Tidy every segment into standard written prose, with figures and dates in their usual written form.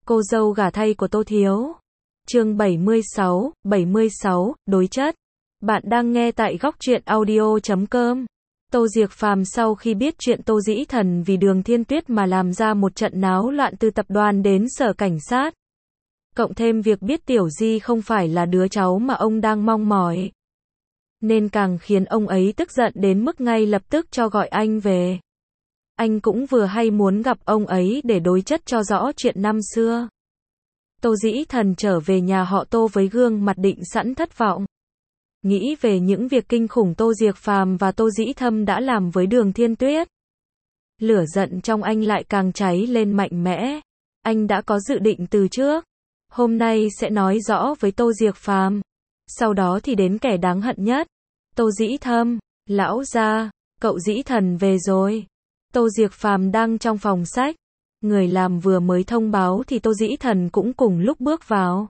Cô dâu gả thay của Tô Thiếu. Chương 76, đối chất. Bạn đang nghe tại góc truyện audio.com. Tô Diệc Phàm sau khi biết chuyện Tô Dĩ Thần vì Đường Thiên Tuyết mà làm ra một trận náo loạn từ tập đoàn đến sở cảnh sát. Cộng thêm việc biết Tiểu Di không phải là đứa cháu mà ông đang mong mỏi. Nên càng khiến ông ấy tức giận đến mức ngay lập tức cho gọi anh về. Anh cũng vừa hay muốn gặp ông ấy để đối chất cho rõ chuyện năm xưa. Tô Dĩ Thần trở về nhà họ Tô với gương mặt định sẵn thất vọng. Nghĩ về những việc kinh khủng Tô Diệc Phàm và Tô Dĩ Thâm đã làm với Đường Thiên Tuyết. Lửa giận trong anh lại càng cháy lên mạnh mẽ. Anh đã có dự định từ trước. Hôm nay sẽ nói rõ với Tô Diệc Phàm. Sau đó thì đến kẻ đáng hận nhất. Tô Dĩ Thâm, lão gia, cậu Dĩ Thần về rồi. Tô Diệc Phàm đang trong phòng sách. Người làm vừa mới thông báo thì Tô Dĩ Thần cũng cùng lúc bước vào.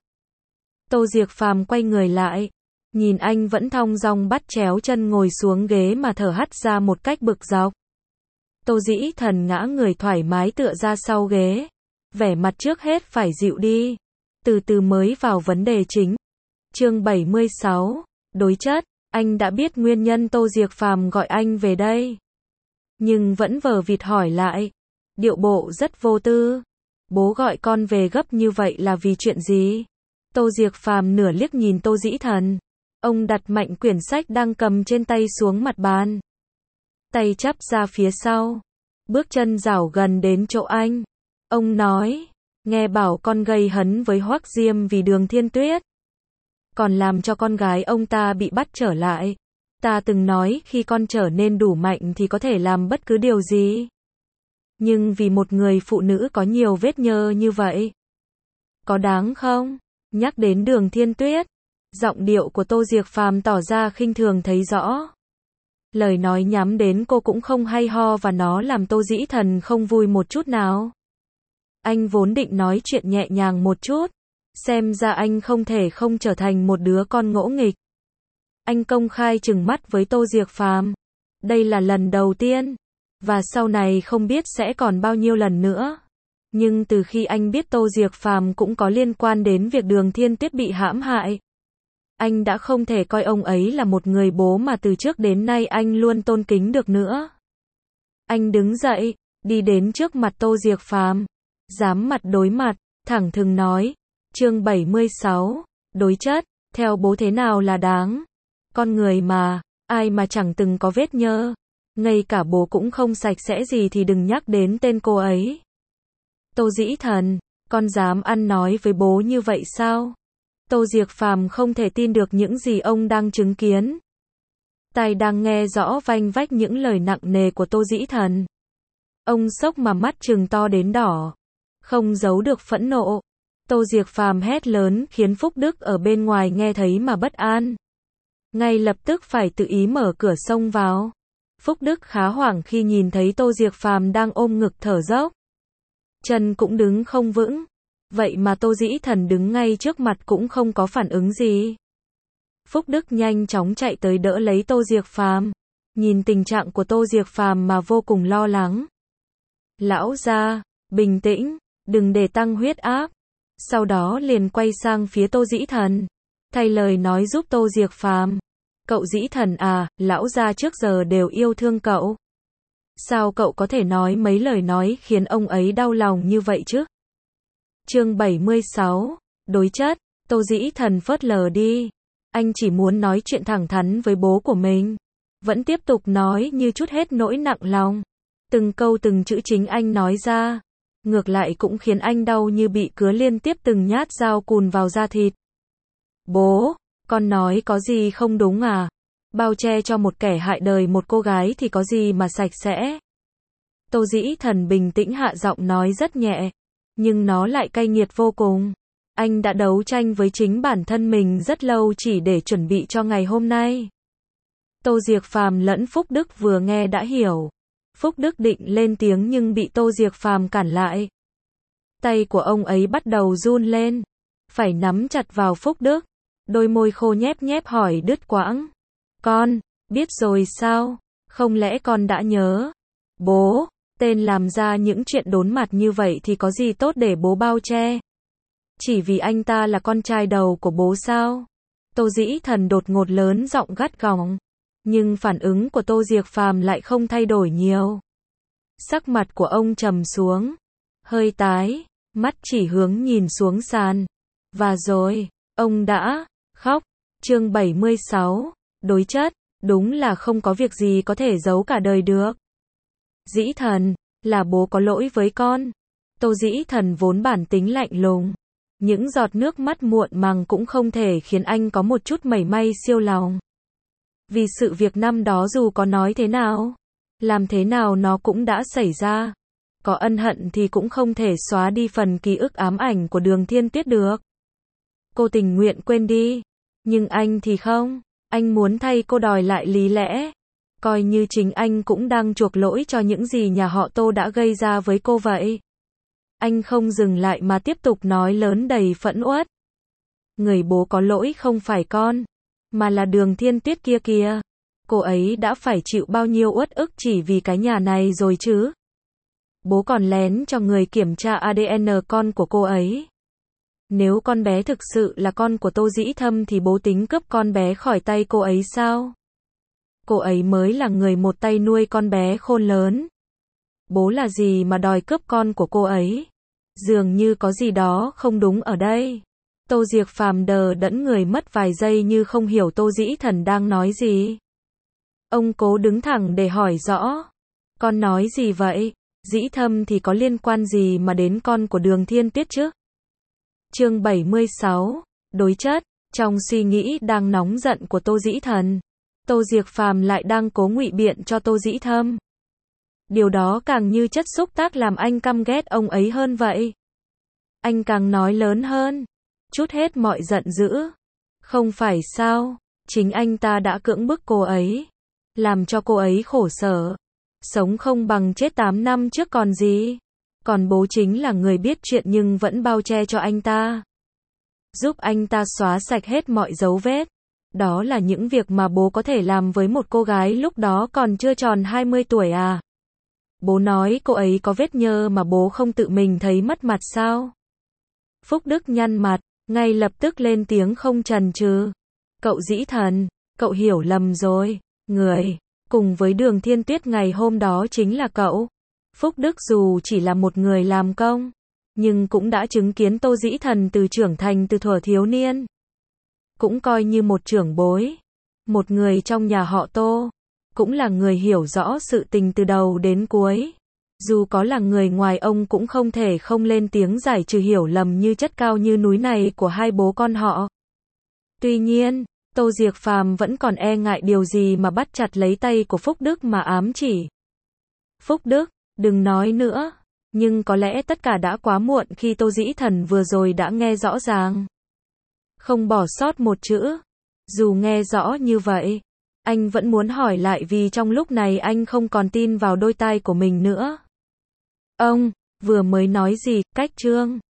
Tô Diệc Phàm quay người lại. Nhìn anh vẫn thong dong bắt chéo chân ngồi xuống ghế mà thở hắt ra một cách bực dọc. Tô Dĩ Thần ngã người thoải mái tựa ra sau ghế. Vẻ mặt trước hết phải dịu đi. Từ từ mới vào vấn đề chính. Chương 76, đối chất. Anh đã biết nguyên nhân Tô Diệc Phàm gọi anh về đây. Nhưng vẫn vờ vịt hỏi lại. Điệu bộ rất vô tư. Bố gọi con về gấp như vậy là vì chuyện gì? Tô Diệc Phàm nửa liếc nhìn Tô Dĩ Thần. Ông đặt mạnh quyển sách đang cầm trên tay xuống mặt bàn. Tay chắp ra phía sau. Bước chân rảo gần đến chỗ anh. Ông nói, nghe bảo con gây hấn với Hoắc Diêm vì Đường Thiên Tuyết. Còn làm cho con gái ông ta bị bắt trở lại. Ta từng nói khi con trở nên đủ mạnh thì có thể làm bất cứ điều gì. Nhưng vì một người phụ nữ có nhiều vết nhơ như vậy. Có đáng không? Nhắc đến Đường Thiên Tuyết. Giọng điệu của Tô Diệc Phàm tỏ ra khinh thường thấy rõ. Lời nói nhắm đến cô cũng không hay ho và nó làm Tô Dĩ Thần không vui một chút nào. Anh vốn định nói chuyện nhẹ nhàng một chút. Xem ra anh không thể không trở thành một đứa con ngỗ nghịch. Anh công khai trừng mắt với Tô Diệc Phàm. Đây là lần đầu tiên. Và sau này không biết sẽ còn bao nhiêu lần nữa. Nhưng từ khi anh biết Tô Diệc Phàm cũng có liên quan đến việc Đường Thiên Tuyết bị hãm hại. Anh đã không thể coi ông ấy là một người bố mà từ trước đến nay anh luôn tôn kính được nữa. Anh đứng dậy, đi đến trước mặt Tô Diệc Phàm. Dám mặt đối mặt, thẳng thừng nói. Chương 76, đối chất, theo bố thế nào là đáng? Con người mà, ai mà chẳng từng có vết nhơ. Ngay cả bố cũng không sạch sẽ gì thì đừng nhắc đến tên cô ấy. Tô Dĩ Thần, con dám ăn nói với bố như vậy sao? Tô Diệc Phàm không thể tin được những gì ông đang chứng kiến. Tai đang nghe rõ vanh vách những lời nặng nề của Tô Dĩ Thần. Ông sốc mà mắt trừng to đến đỏ. Không giấu được phẫn nộ. Tô Diệc Phàm hét lớn khiến Phúc Đức ở bên ngoài nghe thấy mà bất an. Ngay lập tức phải tự ý mở cửa xông vào. Phúc Đức khá hoảng khi nhìn thấy Tô Diệc Phàm đang ôm ngực thở dốc. Chân cũng đứng không vững. Vậy mà Tô Dĩ Thần đứng ngay trước mặt cũng không có phản ứng gì. Phúc Đức nhanh chóng chạy tới đỡ lấy Tô Diệc Phàm. Nhìn tình trạng của Tô Diệc Phàm mà vô cùng lo lắng. Lão gia, bình tĩnh, đừng để tăng huyết áp. Sau đó liền quay sang phía Tô Dĩ Thần. Thay lời nói giúp Tô Diệc Phàm. Cậu Dĩ Thần à, lão gia trước giờ đều yêu thương cậu. Sao cậu có thể nói mấy lời nói khiến ông ấy đau lòng như vậy chứ? Chương 76, đối chất. Tô Dĩ Thần phớt lờ đi. Anh chỉ muốn nói chuyện thẳng thắn với bố của mình. Vẫn tiếp tục nói như chút hết nỗi nặng lòng. Từng câu từng chữ chính anh nói ra. Ngược lại cũng khiến anh đau như bị cứa liên tiếp từng nhát dao cùn vào da thịt. Bố, con nói có gì không đúng à? Bao che cho một kẻ hại đời một cô gái thì có gì mà sạch sẽ? Tô Dĩ Thần bình tĩnh hạ giọng nói rất nhẹ. Nhưng nó lại cay nghiệt vô cùng. Anh đã đấu tranh với chính bản thân mình rất lâu chỉ để chuẩn bị cho ngày hôm nay. Tô Diệc Phàm lẫn Phúc Đức vừa nghe đã hiểu. Phúc Đức định lên tiếng nhưng bị Tô Diệc Phàm cản lại. Tay của ông ấy bắt đầu run lên. Phải nắm chặt vào Phúc Đức. Đôi môi khô nhép nhép hỏi đứt quãng. Con, biết rồi sao? Không lẽ con đã nhớ? Bố, tên làm ra những chuyện đốn mặt như vậy thì có gì tốt để bố bao che? Chỉ vì anh ta là con trai đầu của bố sao? Tô Dĩ Thần đột ngột lớn giọng gắt gỏng. Nhưng phản ứng của Tô Diệc Phàm lại không thay đổi nhiều. Sắc mặt của ông trầm xuống, hơi tái, mắt chỉ hướng nhìn xuống sàn. Và rồi, ông đã khóc. Chương 76, đối chất, đúng là không có việc gì có thể giấu cả đời được. Dĩ Thần, là bố có lỗi với con. Tô Dĩ Thần vốn bản tính lạnh lùng. Những giọt nước mắt muộn màng cũng không thể khiến anh có một chút mảy may siêu lòng. Vì sự việc năm đó dù có nói thế nào, làm thế nào nó cũng đã xảy ra. Có ân hận thì cũng không thể xóa đi phần ký ức ám ảnh của Đường Thiên Tuyết được. Cô tình nguyện quên đi. Nhưng anh thì không. Anh muốn thay cô đòi lại lý lẽ. Coi như chính anh cũng đang chuộc lỗi cho những gì nhà họ Tô đã gây ra với cô vậy. Anh không dừng lại mà tiếp tục nói lớn đầy phẫn uất. Người bố có lỗi không phải con, mà là Đường Thiên Tuyết kia kìa. Cô ấy đã phải chịu bao nhiêu uất ức chỉ vì cái nhà này rồi chứ. Bố còn lén cho người kiểm tra ADN con của cô ấy. Nếu con bé thực sự là con của Tô Dĩ Thâm thì bố tính cướp con bé khỏi tay cô ấy sao? Cô ấy mới là người một tay nuôi con bé khôn lớn. Bố là gì mà đòi cướp con của cô ấy? Dường như có gì đó không đúng ở đây. Tô Diệc Phàm đờ đẫn người mất vài giây như không hiểu Tô Dĩ Thần đang nói gì. Ông cố đứng thẳng để hỏi rõ. Con nói gì vậy? Dĩ Thâm thì có liên quan gì mà đến con của Đường Thiên Tuyết chứ? Chương 76, đối chất. Trong suy nghĩ đang nóng giận của Tô Dĩ Thần, Tô Diệc Phàm lại đang cố ngụy biện cho Tô Dĩ Thâm. Điều đó càng như chất xúc tác làm anh căm ghét ông ấy hơn vậy. Anh càng nói lớn hơn, trút hết mọi giận dữ. Không phải sao, chính anh ta đã cưỡng bức cô ấy, làm cho cô ấy khổ sở, sống không bằng chết 8 năm trước còn gì. Còn bố chính là người biết chuyện nhưng vẫn bao che cho anh ta, giúp anh ta xóa sạch hết mọi dấu vết. Đó là những việc mà bố có thể làm với một cô gái lúc đó còn chưa tròn 20 tuổi à? Bố nói cô ấy có vết nhơ mà bố không tự mình thấy mất mặt sao? Phúc Đức nhăn mặt, ngay lập tức lên tiếng không chần chừ. Cậu Dĩ Thần, cậu hiểu lầm rồi. Người cùng với Đường Thiên Tuyết ngày hôm đó chính là cậu. Phúc Đức dù chỉ là một người làm công, nhưng cũng đã chứng kiến Tô Dĩ Thần từ trưởng thành từ thuở thiếu niên. Cũng coi như một trưởng bối, một người trong nhà họ Tô, cũng là người hiểu rõ sự tình từ đầu đến cuối. Dù có là người ngoài ông cũng không thể không lên tiếng giải trừ hiểu lầm như chất cao như núi này của hai bố con họ. Tuy nhiên, Tô Diệc Phàm vẫn còn e ngại điều gì mà bắt chặt lấy tay của Phúc Đức mà ám chỉ. Phúc Đức, đừng nói nữa. Nhưng có lẽ tất cả đã quá muộn khi Tô Dĩ Thần vừa rồi đã nghe rõ ràng, không bỏ sót một chữ. Dù nghe rõ như vậy, anh vẫn muốn hỏi lại vì trong lúc này anh không còn tin vào đôi tai của mình nữa. Ông vừa mới nói gì? Cách chương